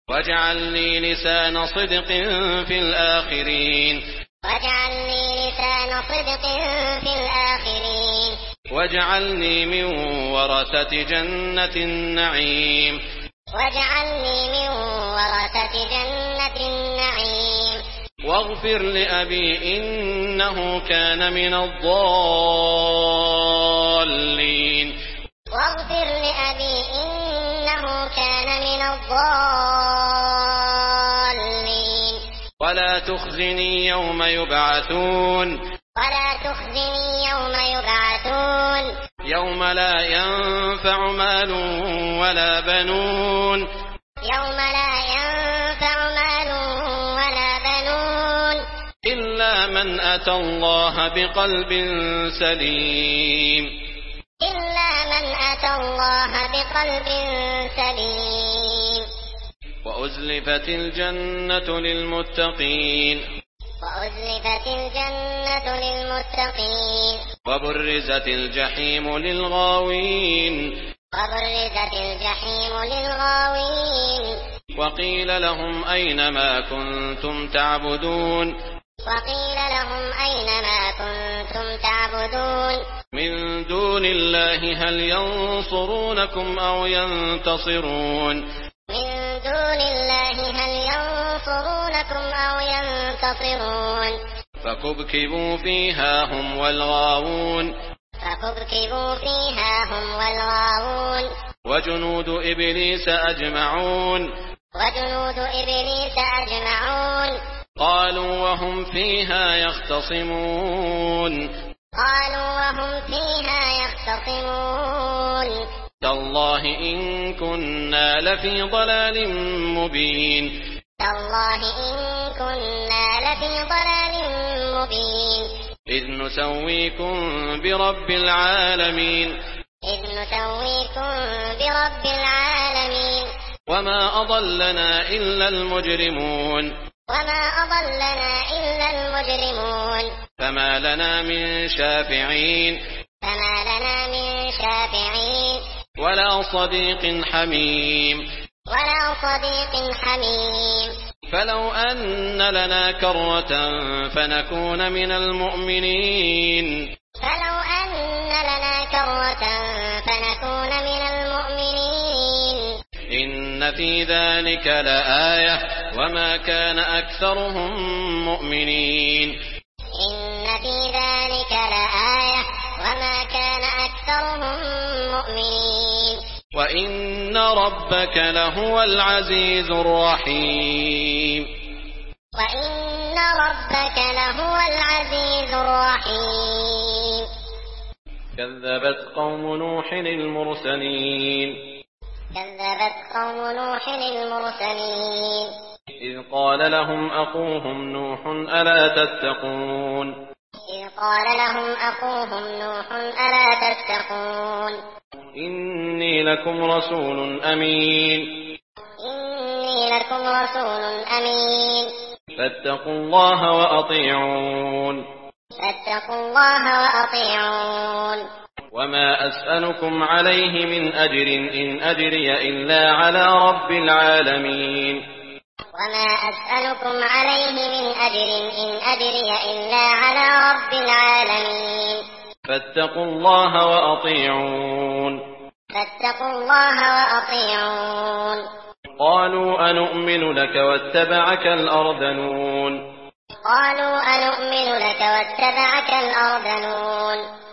واجعل لي لسان صدق في الآخرين واجعل لي لسان صدق في الآخرين واجعلني من ورثة جنة النعيم واجعلني من ورثة جنة النعيم واغفر لأبي إنه كان من الضالين واغفر لأبي إنه كان من الضالين ولا تخزني يوم يبعثون ولا تخزني يوم يبعثون يوم لا ينفع مال ولا بنون يوم لا ينفع مال ولا بنون إلا من أتى الله بقلب سليم إلا من أتى الله بقلب سليم وأزلفت الجنة للمتقين وأزلفت الجنة للمتقين وبرزت الجحيم للغاوين وبرزت الجحيم للغاوين وقيل لهم أين ما كنتم تعبدون وقيل لهم أين ما كنتم تعبدون من دون الله هل ينصرونكم أو ينتصرون من دون الله هل ينصرونكم أو ينتصرون فكبكبوا فيها هم والغاوون فكبكبوا فيها هم والغاوون وجنود إبليس أجمعون وجنود إبليس أجمعون قالوا وهم فيها يختصمون قالوا وهم فيها يختصمون تالله إن كنا لفي ضلال مبين تالله إن كنا لفي ضلال مبين إذ نسويكم برب العالمين إذ نسويكم برب العالمين وما أضلنا إلا المجرمون وما أضلنا إلا المجرمون فما لنا من شافعين فما لنا من شافعين ولا صديق حميم ولا صديق حميم فلو أن لنا كرة فنكون من المؤمنين فلو أن لنا كرة فنكون من المؤمنين إن في ذلك لآية وما كان أكثرهم مؤمنين إن في ذلك لآية وما كان أكثرهم مؤمنين وإن ربك لهو العزيز الرحيم وإن ربك لهو العزيز الرحيم كذبت قوم نوح المرسلين كذبت قوم نوح المرسلين إذ قال لهم أخوهم نوح ألا تتقون إذ قال لهم أخوهم نوح ألا تتقون إني لكم رسول أمين إني لكم رسول أمين فاتقوا الله وأطيعون فاتقوا الله وأطيعون وما أسألكم عليه من أجر إن أجري إلا على رب العالمين وما أسألكم عليه من أجر إن أجري إلا على رب العالمين فاتقوا الله وأطيعون فاتقوا الله وأطيعون قالوا أنؤمن لك واتبعك الأرذلون قالوا أنؤمن لك واتبعك الأرذلون